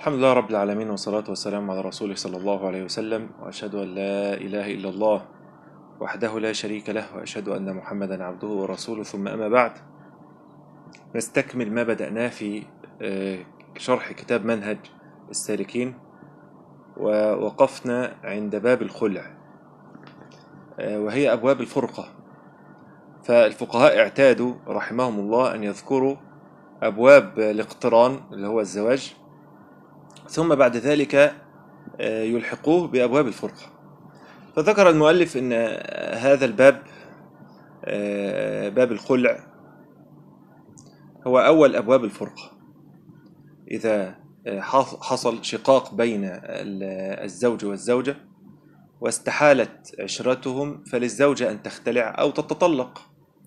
الحمد لله رب العالمين، والصلاة والسلام على رسوله صلى الله عليه وسلم، وأشهد أن لا إله إلا الله وحده لا شريك له، وأشهد أن محمدا عبده ورسوله. ثم أما بعد، نستكمل ما بدأناه في شرح كتاب منهج السالكين، ووقفنا عند باب الخلع، وهي أبواب الفرقة. فالفقهاء اعتادوا رحمهم الله أن يذكروا أبواب الاقتران اللي هو الزواج، ثم بعد ذلك يلحقوه بأبواب الفرقة. فذكر المؤلف أن هذا الباب، باب الخلع، هو أول أبواب الفرقة. إذا حصل شقاق بين الزوج والزوجة واستحالت عشرتهم، فللزوجة أن تختلع أو تتطلق.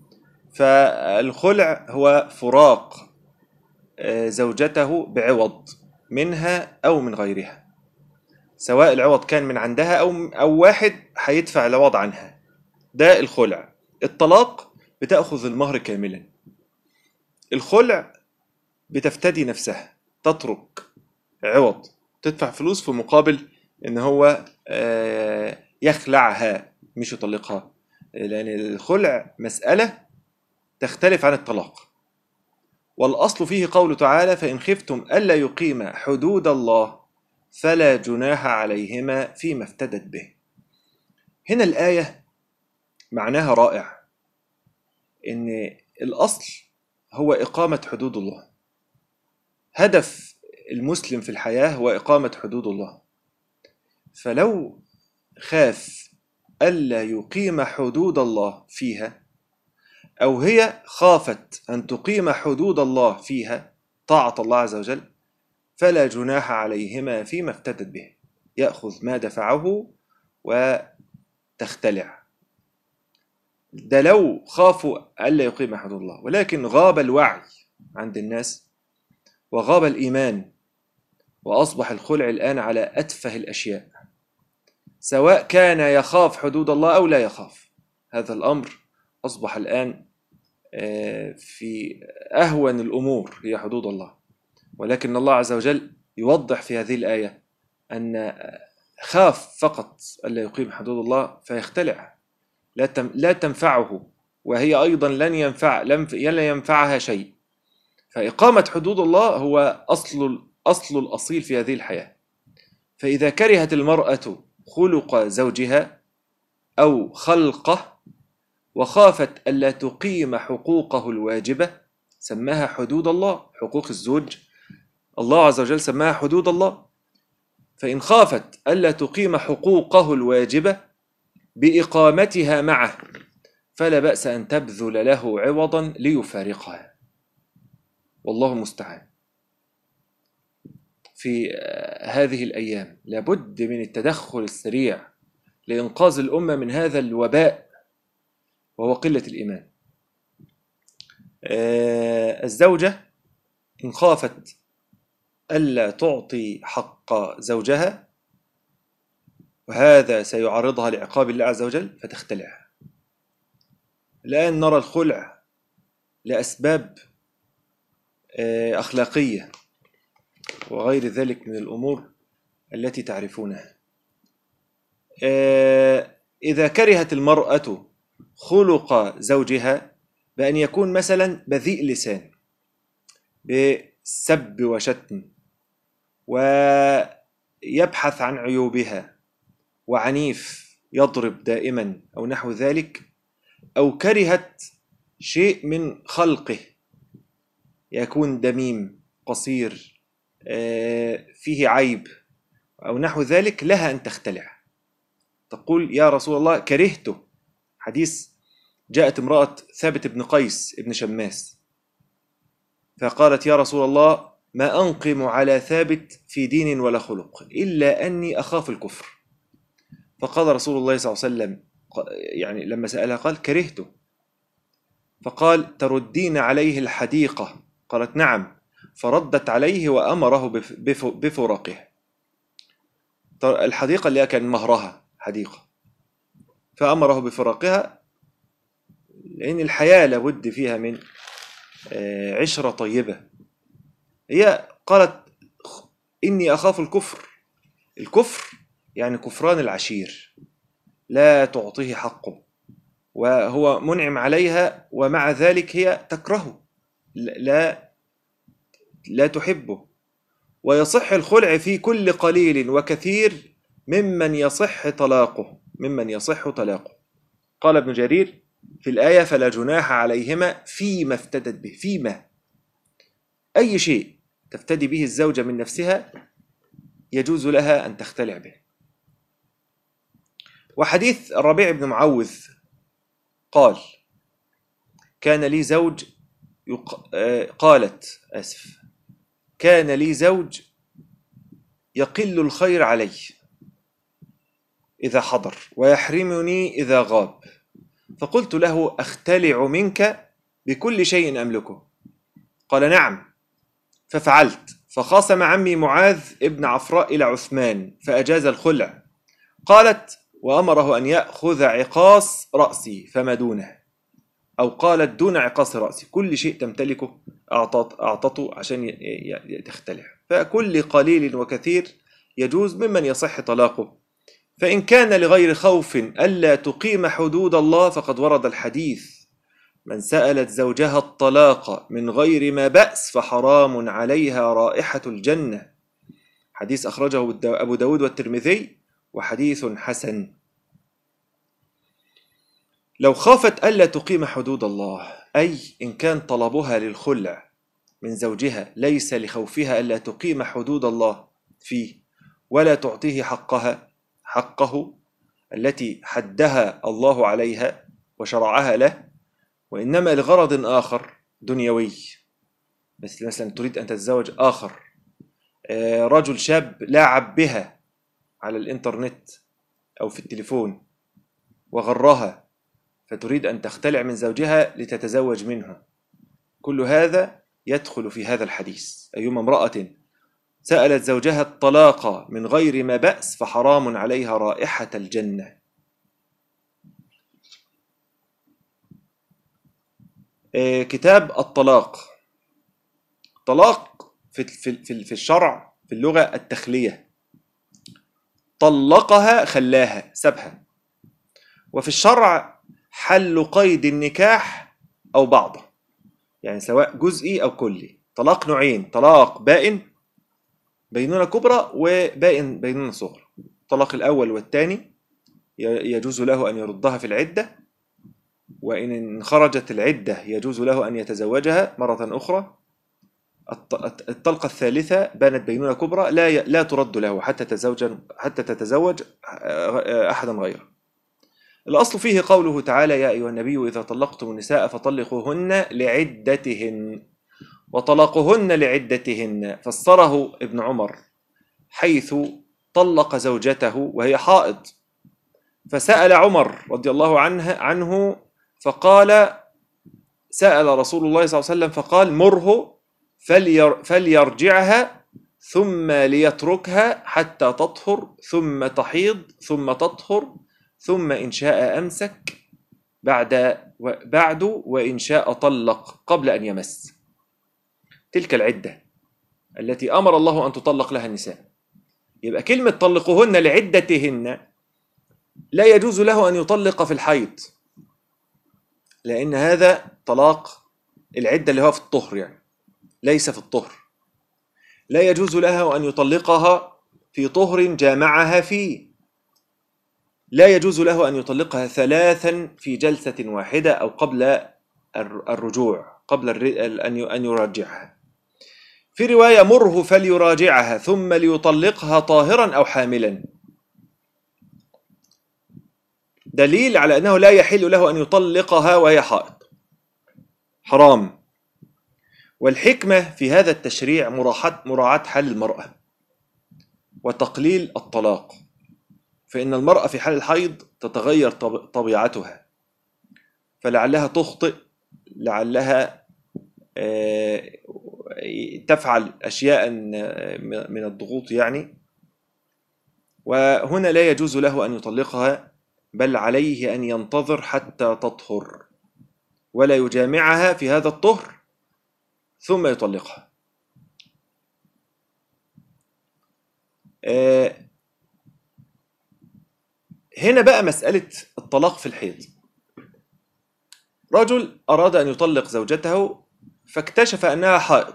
فالخلع هو فراق زوجته بعوض منها أو من غيرها، سواء العوض كان من عندها أو واحد هيدفع العوض عنها. ده الخلع. الطلاق بتأخذ المهر كاملا. الخلع بتفتدي نفسها، تترك عوض، تدفع فلوس في مقابل ان هو يخلعها مش يطلقها، لأن الخلع مسألة تختلف عن الطلاق. والأصل فيه قوله تعالى: فإن خفتم ألا يقيم حدود الله فلا جناح عليهما فيما افتدت به. هنا الآية معناها رائع، إن الأصل هو إقامة حدود الله. هدف المسلم في الحياة هو إقامة حدود الله. فلو خاف ألا يقيم حدود الله فيها، أو هي خافت أن تقيم حدود الله فيها طاعة الله عز وجل، فلا جناح عليهما فيما افتدت به. يأخذ ما دفعه وتختلع. ده لو خافوا ألا يقيم حدود الله، ولكن غاب الوعي عند الناس وغاب الإيمان، وأصبح الخلع الآن على أتفه الأشياء، سواء كان يخاف حدود الله أو لا يخاف. هذا الأمر أصبح الآن في أهون الأمور هي حدود الله. ولكن الله عز وجل يوضح في هذه الآية أن خاف فقط ألا يقيم حدود الله فيختلع، لا تنفعه، وهي أيضا لن ينفعها شيء. فإقامة حدود الله هو أصل الأصيل في هذه الحياة. فإذا كرهت المرأة خلق زوجها أو خلقه وخافت ألا تقيم حقوقه الواجبة، سماها حدود الله. حقوق الزوج الله عز وجل سماها حدود الله. فإن خافت ألا تقيم حقوقه الواجبة بإقامتها معه، فلا بأس أن تبذل له عوضا ليفارقها، والله المستعان. في هذه الأيام لابد من التدخل السريع لإنقاذ الأمة من هذا الوباء، وهو قلة الإيمان. الزوجة إن خافت ألا تعطي حق زوجها، وهذا سيعرضها لعقاب الله عز وجل، فتختلع. الآن نرى الخلع لأسباب أخلاقية وغير ذلك من الأمور التي تعرفونها. إذا كرهت المرأة خلق زوجها بأن يكون مثلا بذيء لسان بسب وشتم، ويبحث عن عيوبها، وعنيف يضرب دائما أو نحو ذلك، أو كرهت شيء من خلقه، يكون دميم قصير فيه عيب أو نحو ذلك، لها أن تختلع. تقول: يا رسول الله كرهته. حديث: جاءت امرأة ثابت بن قيس بن شماس فقالت: يا رسول الله ما أنقم على ثابت في دين ولا خلق إلا أني أخاف الكفر. فقال رسول الله صلى الله عليه وسلم، يعني لما سألها قال: كرهته. فقال: تردين عليه الحديقة؟ قالت: نعم. فردت عليه وأمره بفراقها. الحديقة اللي كان مهرها حديقة، فأمره بفراقها، لأن الحياة لابد فيها من عشرة طيبة. هي قالت: إني أخاف الكفر. الكفر يعني كفران العشير، لا تعطيه حقه، وهو منعم عليها ومع ذلك هي تكرهه، لا تحبه. ويصح الخلع في كل قليل وكثير ممن يصح طلاقه. قال ابن جرير في الآية: فلا جناح عليهما فيما افتدت به. فيما، أي شيء تفتدي به الزوجة من نفسها يجوز لها أن تختلع به. وحديث الربيع بن معوذ قال: كان لي زوج كان لي زوج يقل الخير علي إذا حضر ويحرمني إذا غاب، فقلت له: أختلع منك بكل شيء أملكه؟ قال: نعم. ففعلت، فخاصم عمي معاذ ابن عفراء إلى عثمان فأجاز الخلع. قالت: وأمره أن يأخذ عقاص رأسي فما دونه، أو قالت دون عقاص رأسي، كل شيء تمتلكه أعطته عشان تختلع. فكل قليل وكثير يجوز ممن يصح طلاقه. فإن كان لغير خوف ألا تقيم حدود الله فقد ورد الحديث: من سألت زوجها الطلاق من غير ما بأس فحرام عليها رائحة الجنة. حديث أخرجه أبو داود والترمذي وحديث حسن. لو خافت ألا تقيم حدود الله، أي إن كان طلبها للخلع من زوجها ليس لخوفها ألا تقيم حدود الله فيه ولا تعطيه حقه التي حدها الله عليها وشرعها له، وإنما لغرض آخر دنيوي، مثلا تريد أن تتزوج آخر، رجل شاب لاعب بها على الإنترنت أو في التليفون وغرها، فتريد أن تختلع من زوجها لتتزوج منه، كل هذا يدخل في هذا الحديث. أيما امرأة سألت زوجها الطلاق من غير ما بأس فحرام عليها رائحة الجنة. كتاب الطلاق. طلاق في الشرع في اللغة التخلية، طلقها خلاها سبها. وفي الشرع حل قيد النكاح أو بعضه، يعني سواء جزئي أو كلي. طلاق نوعين: طلاق بائن بينونة كبرى وبائن بينونة صغرى. الطلاق الأول والثاني يجوز له أن يردها في العدة، وإن خرجت العدة يجوز له أن يتزوجها مرة أخرى. الطلقة الثالثة بانت بينونة كبرى لا ترد له حتى تتزوج أحدا غيره. الأصل فيه قوله تعالى: يا أيها النبي إذا طلقتم النساء فطلقوهن لعدتهن. وطلقهن لعدتهن فسره ابن عمر حيث طلق زوجته وهي حائض، فسأل عمر رضي الله عنه فقال: سأل رسول الله صلى الله عليه وسلم فقال: مره فليرجعها ثم ليتركها حتى تطهر ثم تحيض ثم تطهر ثم إن شاء أمسك بعد وإن شاء طلق قبل أن يمس. تلك العدة التي أمر الله أن تطلق لها النساء. يبقى كلمة طلقوهن لعدتهن لا يجوز له أن يطلق في الحيض، لأن هذا طلاق العدة اللي هو في الطهر، يعني ليس في الطهر. لا يجوز له أن يطلقها في طهر جامعها فيه. لا يجوز له أن يطلقها 3 في جلسة واحدة أو قبل الرجوع، قبل أن يراجعها. في رواية: مره فليراجعها ثم ليطلقها طاهرا أو حاملا، دليل على أنه لا يحل له أن يطلقها وهي حائض، حرام. والحكمة في هذا التشريع مراعاة حال المرأة وتقليل الطلاق، فإن المرأة في حال الحيض تتغير طبيعتها، فلعلها تخطئ، لعلها تفعل أشياء من الضغوط يعني، وهنا لا يجوز له أن يطلقها، بل عليه أن ينتظر حتى تطهر ولا يجامعها في هذا الطهر ثم يطلقها. هنا بقى مسألة الطلاق في الحيض. رجل أراد أن يطلق زوجته فاكتشف أنها حائض،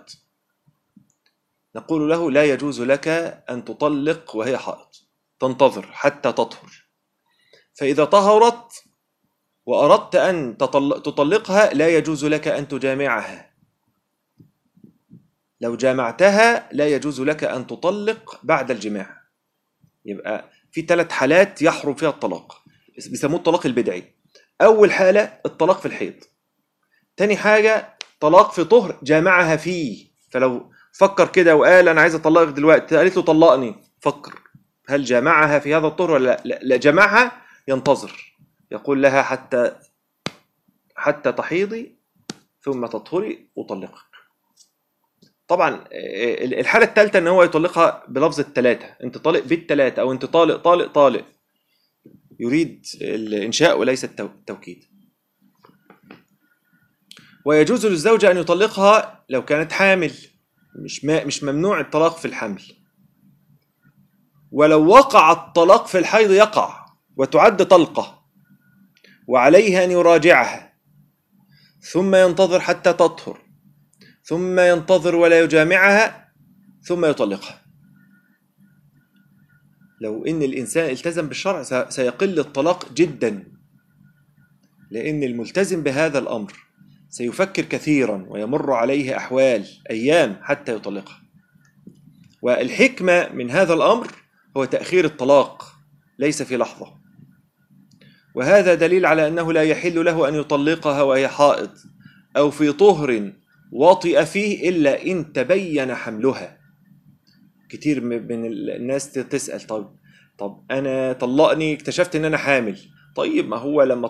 نقول له لا يجوز لك أن تطلق وهي حائض، تنتظر حتى تطهر، فإذا طهرت وأردت أن تطلقها لا يجوز لك أن تجامعها، لو جامعتها لا يجوز لك أن تطلق بعد الجماع. يبقى في 3 حالات يحرم فيها الطلاق، بيسموه الطلاق البدعي. أول حالة الطلاق في الحيض، تاني حاجة طلاق في طهر جامعها فيه، فلو فكر كده وقال أنا عايز أطلقك دلوقتي، قالت له طلقني، فكر هل جامعها في هذا الطهر ولا لا؟ لا جامعها، ينتظر، يقول لها حتى تحيضي ثم تطهري أطلقك. طبعا الحالة الثالثة ان هو يطلقها بلفظ الثلاثة، انت طالق بالثلاثة او انت طالق طالق طالق، يريد الانشاء وليس التوكيد. ويجوز للزوجة ان يطلقها لو كانت حامل، مش ممنوع الطلاق في الحمل. ولو وقع الطلاق في الحيض يقع وتعد طلقة، وعليه ان يراجعها ثم ينتظر حتى تطهر ثم ينتظر ولا يجامعها ثم يطلقها. لو إن الإنسان التزم بالشرع سيقل الطلاق جدا، لأن الملتزم بهذا الأمر سيفكر كثيرا ويمر عليه أحوال أيام حتى يطلقها. والحكمة من هذا الأمر هو تأخير الطلاق ليس في لحظة، وهذا دليل على أنه لا يحل له أن يطلقها وهي حائض أو في طهر وطئ فيه إلا إن تبين حملها. كتير من الناس تسأل طب أنا طلقني اكتشفت إن أنا حامل، طيب ما هو لما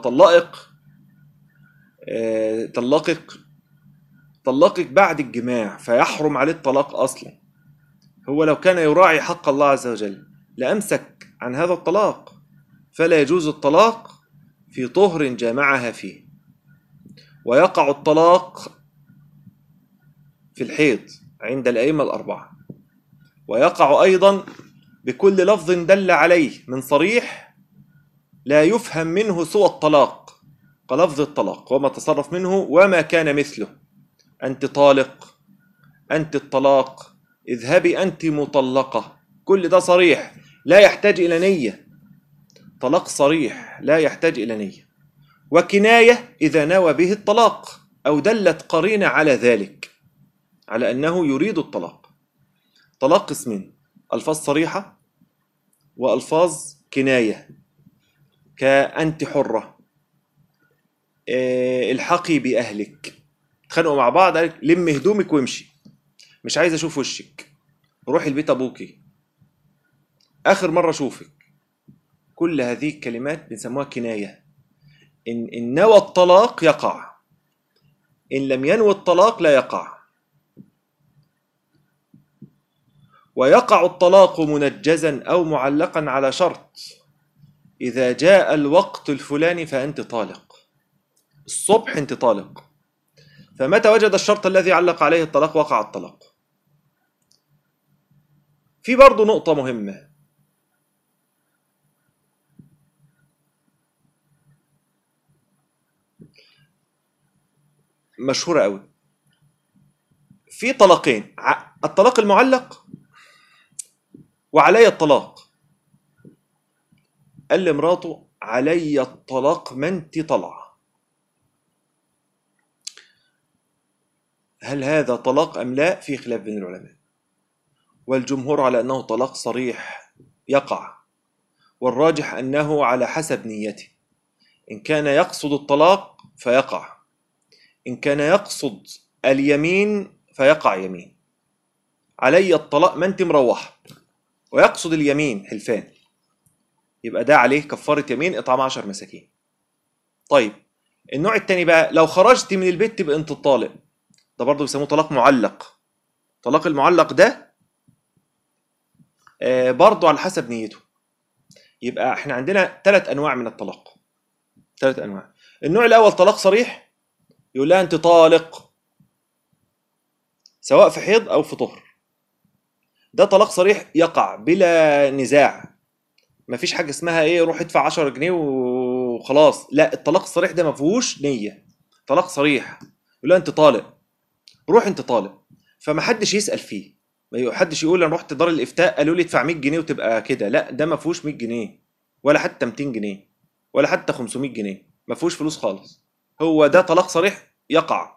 طلقك بعد الجماع فيحرم عليه الطلاق أصلا. هو لو كان يراعي حق الله عز وجل لأمسك عن هذا الطلاق، فلا يجوز الطلاق في طهر جامعها فيه. ويقع الطلاق في الحيض عند الأئمة الأربعة، ويقع أيضا بكل لفظ دل عليه من صريح لا يفهم منه سوى الطلاق كلفظ الطلاق وما تصرف منه وما كان مثله، أنت طالق، أنت الطلاق، اذهبي أنت مطلقة، كل ده صريح لا يحتاج إلى نية، طلاق صريح لا يحتاج إلى نية. وكناية إذا نوى به الطلاق أو دلت قرينة على ذلك، على أنه يريد الطلاق. طلاق قسمين، ألفاظ صريحة وألفاظ كناية، كأنت حرة، الحقي بأهلك، اتخانقوا مع بعض قالك لم هدومك وامشي، مش عايز أشوف وشك، روحي البيت أبوكي، آخر مرة أشوفك. كل هذه الكلمات بنسموها كناية. إن نوى الطلاق يقع، إن لم ينوي الطلاق لا يقع. ويقع الطلاق منجزا أو معلقا على شرط، إذا جاء الوقت الفلاني فأنت طالق، الصبح أنت طالق، فمتى وجد الشرط الذي علق عليه الطلاق وقع الطلاق. في برضو نقطة مهمة، مشهورة أوي، في طلاقين، الطلاق المعلق وعلي الطلاق. قال لمراته علي الطلاق ما انت طلع، هل هذا طلاق أم لا؟ في خلاف بين العلماء، والجمهور على أنه طلاق صريح يقع، والراجح أنه على حسب نيته، إن كان يقصد الطلاق فيقع، إن كان يقصد اليمين فيقع يمين. علي الطلاق ما انت مروحة ويقصد اليمين حلفان، يبقى ده عليه كفارة يمين إطعام 10 مساكين. طيب النوع التاني بقى، لو خرجت من البيت تبقى انت الطالق، ده برضه بيسموه طلاق معلق. طلاق المعلق ده برضه على حسب نيته. يبقى احنا عندنا 3 أنواع من الطلاق، 3 أنواع. النوع الأول طلاق صريح، يقول لها أنت طالق سواء في حيض أو في طهر، ده طلاق صريح يقع بلا نزاع. مفيش حاجه اسمها ايه روح ادفع 10 جنيه وخلاص، لا، الطلاق الصريح ده ما فيهوش نيه. طلاق صريح يقول له انت طالق، روح انت طالق، فما حدش يسال فيه. ما حدش يقول انا رحت دار الافتاء قالوا لي ادفع 100 جنيه وتبقى كده، لا، ده ما فيهوش 100 جنيه، ولا حتى 200 جنيه، ولا حتى 500 جنيه، ما فيهوش فلوس خالص. هو ده طلاق صريح يقع.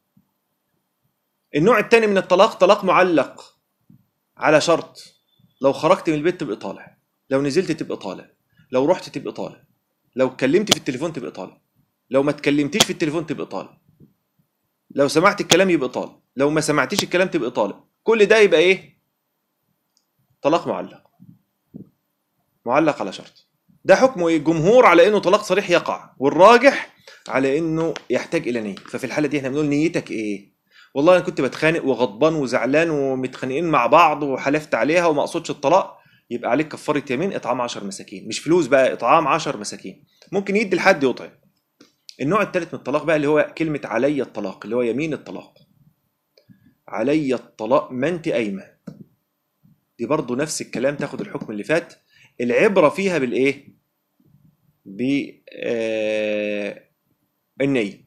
النوع الثاني من الطلاق طلاق معلق على شرط. لو خرجت من البيت تبقى طالع، لو نزلت تبقى طالع، لو رحت تبقى طالع، لو اتكلمت في التليفون تبقى طالع، لو ما اتكلمتيش في التليفون تبقى طالع، لو سمعت الكلام يبقى طالع، لو ما سمعتيش الكلام تبقى طالع. كل ده يبقى ايه؟ طلاق معلق. معلق على شرط. ده حكمه ايه؟ الجمهور على انه طلاق صريح يقع، والراجح على انه يحتاج الى نيه. ففي الحاله دي احنا بنقول نيتك ايه؟ والله انا كنت بتخانق وغضبان وزعلان ومتخانقين مع بعض وحلفت عليها وما اقصدش الطلاق، يبقى عليك كفاره يمين اطعام 10 مساكين، مش فلوس بقى، اطعام 10 مساكين. ممكن يدي لحد يطعم. النوع الثالث من الطلاق بقى اللي هو كلمه علي الطلاق، اللي هو يمين الطلاق. علي الطلاق ما انت قايمه. دي برضه نفس الكلام، تاخد الحكم اللي فات. العبره فيها بالايه؟ بالنيه.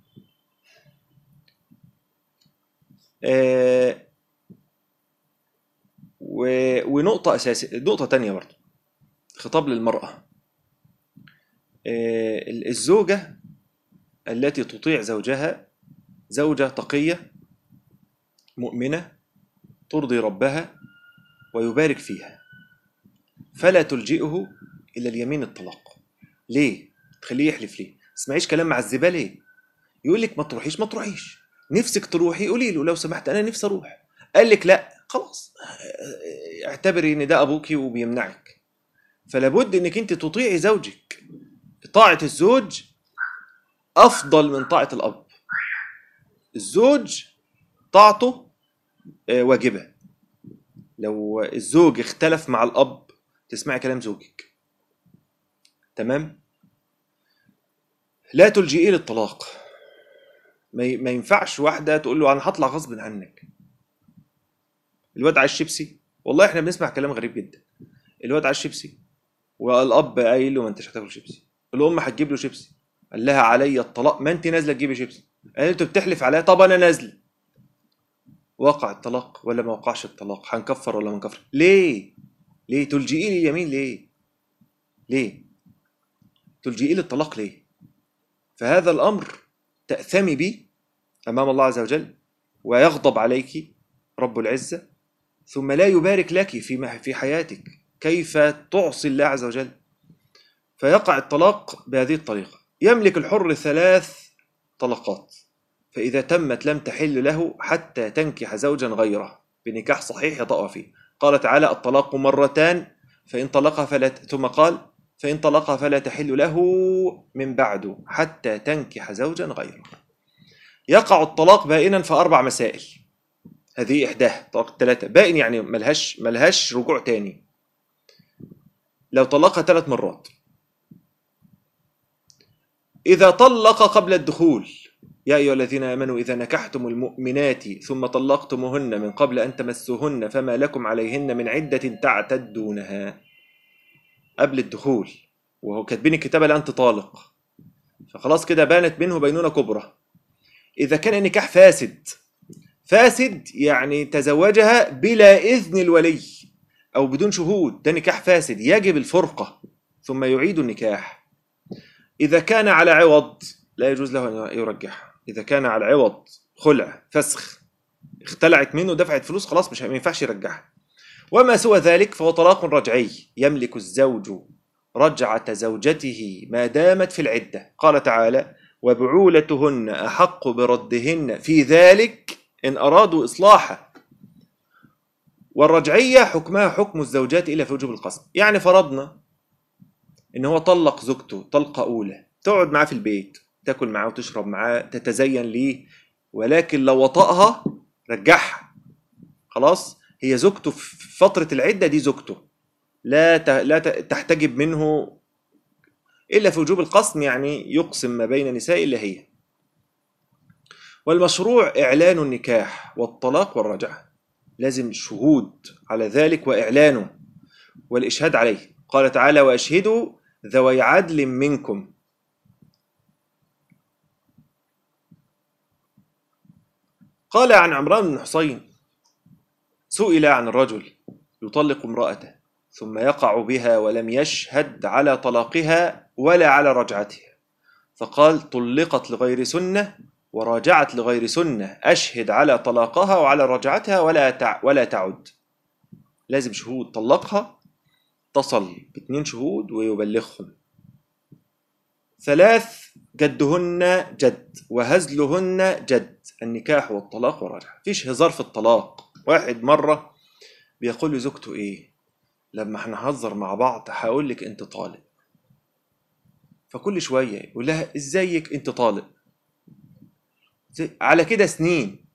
ونقطه اساسيه، نقطه تانية برضه، خطاب للمراه. الزوجه التي تطيع زوجها زوجه تقيه مؤمنه ترضي ربها ويبارك فيها، فلا تلجئه الى اليمين الطلاق. ليه؟ تخليه يحلف ليه؟ تسمعيش كلام معذبه ليه؟ يقول لك ما تروحيش، ما تروحيش، نفسك تروحي قولي له لو سمحت انا نفسي اروح، قال لك لا خلاص، اعتبري ان ده ابوكي وبيمنعك. فلا بد انك انت تطيعي زوجك. طاعه الزوج افضل من طاعه الاب. الزوج طاعته واجبه. لو الزوج اختلف مع الاب تسمعي كلام زوجك. تمام. لا تلجئيه للطلاق. ما ينفعش واحده تقول له انا هطلع غصب عنك. الواد عايز شيبسي، والله احنا بنسمع كلام غريب جدا. الواد عايز شيبسي والاب قايل له ما انتش هتاكل شيبسي، الام هتجيب له شيبسي، قال لها علي الطلاق ما انت نازله تجيبي شيبسي، قالت له بتحلف عليا، طب انا نازله. وقع الطلاق ولا ما وقعش الطلاق؟ هنكفر ولا ما نكفر؟ ليه؟ ليه تلجئي لي اليمين؟ ليه؟ ليه تلجئي لي الطلاق؟ ليه؟ فهذا الامر تأثمي به امام الله عز وجل، ويغضب عليك رب العزه، ثم لا يبارك لك في حياتك. كيف تعصي الله عز وجل؟ فيقع الطلاق بهذه الطريقة. يملك الحر 3 طلقات، فإذا تمت لم تحل له حتى تنكح زوجا غيره بنكاح صحيح يطأ فيه. قال تعالى الطلاق مرتان فإن طلقها ثم قال فإن طلقها فلا تحل له من بعد حتى تنكح زوجا غيره. يقع الطلاق بائنا في 4 مسائل، هذه إحداها. طلاق 3 بائن يعني ملهاش رجوع تاني. لو طلقها 3 مرات، إذا طلق قبل الدخول، يا أيها الذين آمنوا إذا نكحتم المؤمنات ثم طلقتموهن من قبل أن تمسوهن فما لكم عليهن من عدة تعتدونها. قبل الدخول وهو كاتبين الكتابة لا أنت طالق، فخلاص كده بانت منه بينونة كبرى. إذا كان النكاح فاسد يعني تزوجها بلا إذن الولي أو بدون شهود، ده نكاح فاسد يجب الفرقة ثم يعيد النكاح. إذا كان على عوض لا يجوز له أن يرجح. إذا كان على عوض خلع فسخ، اختلعت منه دفعت فلوس، خلاص مش ما ينفعش يرجعها. وما سوى ذلك فهو طلاق رجعي. يملك الزوج رجعة زوجته ما دامت في العدة. قال تعالى وبعولتهن أحق بردهن في ذلك إن أرادوا إصلاحا. والرجعية حكمها حكم الزوجات إلا في وجوب القسم. يعني فرضنا إن هو طلق زوجته طلقة أولى، تقعد معاه في البيت تاكل معاه وتشرب معاه تتزين ليه، ولكن لو وطأها رجعها. خلاص هي زوجته في فترة العدة، دي زوجته لا تحتجب منه إلا في وجوب القسم، يعني يقسم ما بين نساء إلا هي. والمشروع إعلان النكاح والطلاق والرجعة. لازم شهود على ذلك وإعلانه والإشهاد عليه. قال تعالى: وأشهدوا ذوي عدل منكم. قال عن عمران بن حصين: سئل عن الرجل يطلق امرأته ثم يقع بها ولم يشهد على طلاقها ولا على رجعتها، فقال: طلقت لغير سنة وراجعت لغير سنة، أشهد على طلاقها وعلى رجعتها ولا تعد. لازم شهود. طلقها اتصل ب2 شهود ويبلغهم. 3 جدهن جد وهزلهن جد، النكاح والطلاق والرجعة. مفيش هزار في الطلاق. واحد مرة بيقول لزوجته ايه: لما هنهزر مع بعض هقول لك انت طالق. فكل شوية يقول لها: ازيك انت طالق. على كده سنين.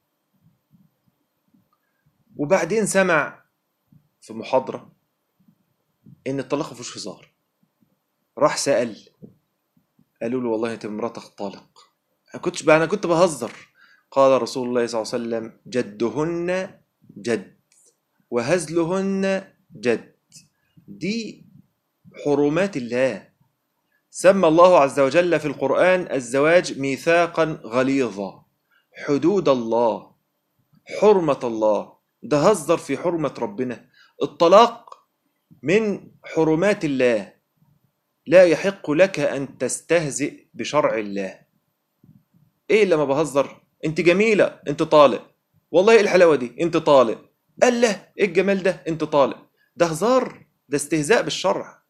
وبعدين سمع في محاضرة ان الطلاق مفيش هزار. راح سأل، قالوا له: والله انت مراتك طالق. انا كنت بهزر. قال رسول الله صلى الله عليه وسلم: جدهن جد وهزلهن جد. دي حرمات الله. سمى الله عز وجل في القرآن الزواج ميثاقا غليظا، حدود الله، حرمة الله. ده هزر في حرمة ربنا. الطلاق من حرمات الله، لا يحق لك أن تستهزئ بشرع الله. إيه لما بهزر؟ أنت جميلة، أنت طالق. والله إيه الحلاوة دي، أنت طالق. قال له: إيه الجمال ده، أنت طالق. ده هزار، ده استهزاء بالشرع.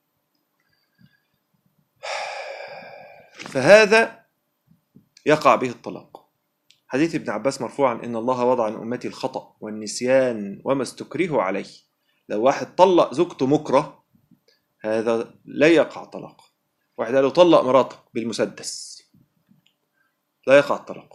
فهذا يقع به الطلاق. حديث ابن عباس مرفوعا: إن الله وضع عن أمتي الخطأ والنسيان وما استكرهوا عليه. لو واحد طلق زوجته مكره، هذا لا يقع طلاق. واحد قال له: طلق مراتك بالمسدس، لا يقع الطلاق.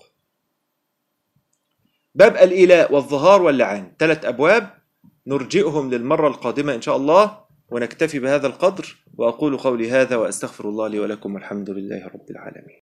باب الإيلاء والظهار واللعان 3 أبواب، نرجئهم للمرة القادمة إن شاء الله، ونكتفي بهذا القدر. وأقول قولي هذا وأستغفر الله لي ولكم، والحمد لله رب العالمين.